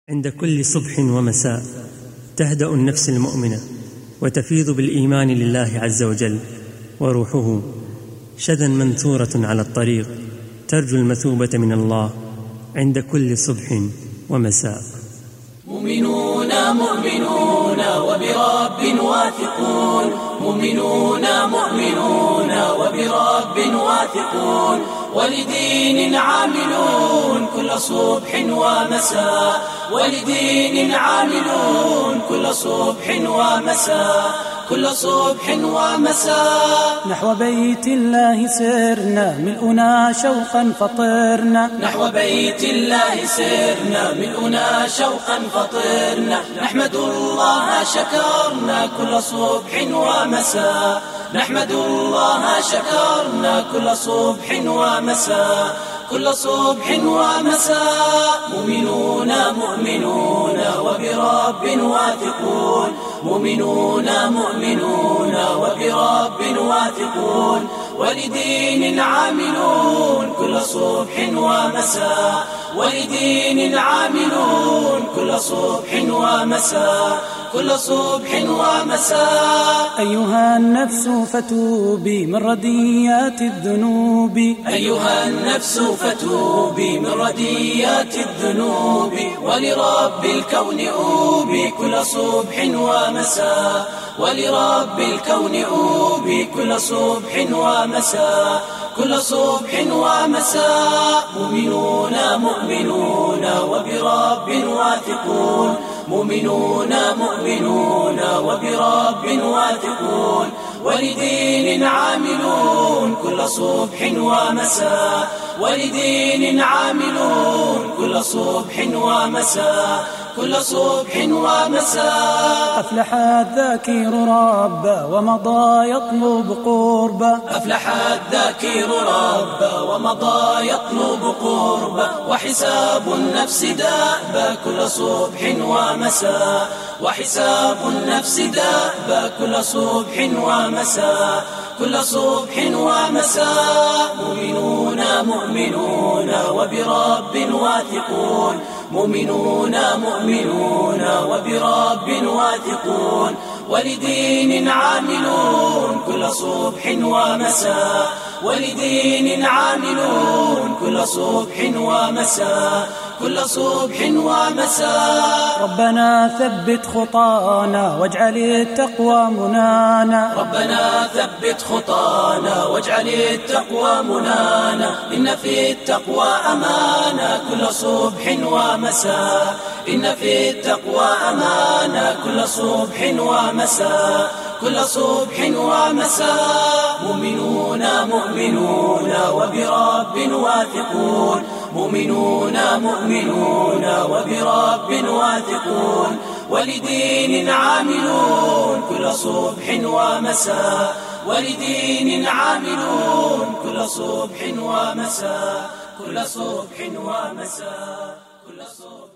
عند كل صبح ومساء تهدأ النفس المؤمنة وتفيض بالإيمان لله عز وجل، وروحه شذا منثورة على الطريق ترجو المثوبة من الله عند كل صبح ومساء. مؤمنون وبرب واثقون، مؤمنون وبرب واثقون، ولدين عاملون كل صبح ومساء، ولدين عاملون كل صبح ومساء، كل صبح ومساء. نحو بيت الله سرنا ملؤنا شوقا فطرنا، نحو بيت الله سرنا ملؤنا شوقا فطرنا، نحمد الله شكرنا كل صبح ومساء، نحمد الله شكرنا كل صبح ومساء، كل صبح ومساء. مؤمنون وبرب واثقون، مؤمنون وبرب واثقون، ولدين عاملون كل صبح ومساء، ولدين عاملون كل صبح ومساء، كل صبح ومساء. أيها النفس فتوبي من رديات الذنوب، أيها النفس فتوبي من رديات الذنوب، ولرب الكون أوبي كل صبح ومساء، ولرب الكون أوبي كل صبح ومساء، كل صبح ومساء. مؤمنون وبرب واثقون، مؤمنون وبرب واثقون، ولدين عاملون كل صبح ومساء، ولدين عاملون كل صبح ومساء، كل صبح ومساء. أفلح الذاكر ربا ومضى يطلب قربا، أفلح الذاكر ربا ومضى يطلب قربا، وحساب النفس دأبا كل صبح ومساء، وحساب النفس دأبا كل صبح ومساء، كل صبح ومساء. مؤمنون وبرب واثقون، مؤمنون وبرب واثقون، ولدين عاملون كل صبح ومساء، ولدين عاملون كل صبح ومساء، كل صبح ومساء. ربنا ثبت خطانا واجعل التقوى منانا، ربنا ثبت خطانا واجعل التقوى منانا، إن في التقوى أمانا كل صبح ومساء، إن في التقوى أمانا كل صبح ومساء، كل صبح ومساء. مؤمنون وبرب واثقون، مؤمنون وبرب واثقون، ولدين عاملون كل صبح ومساء، ولدين عاملون كل صبح ومساء، كل صبح ومساء، كل صبح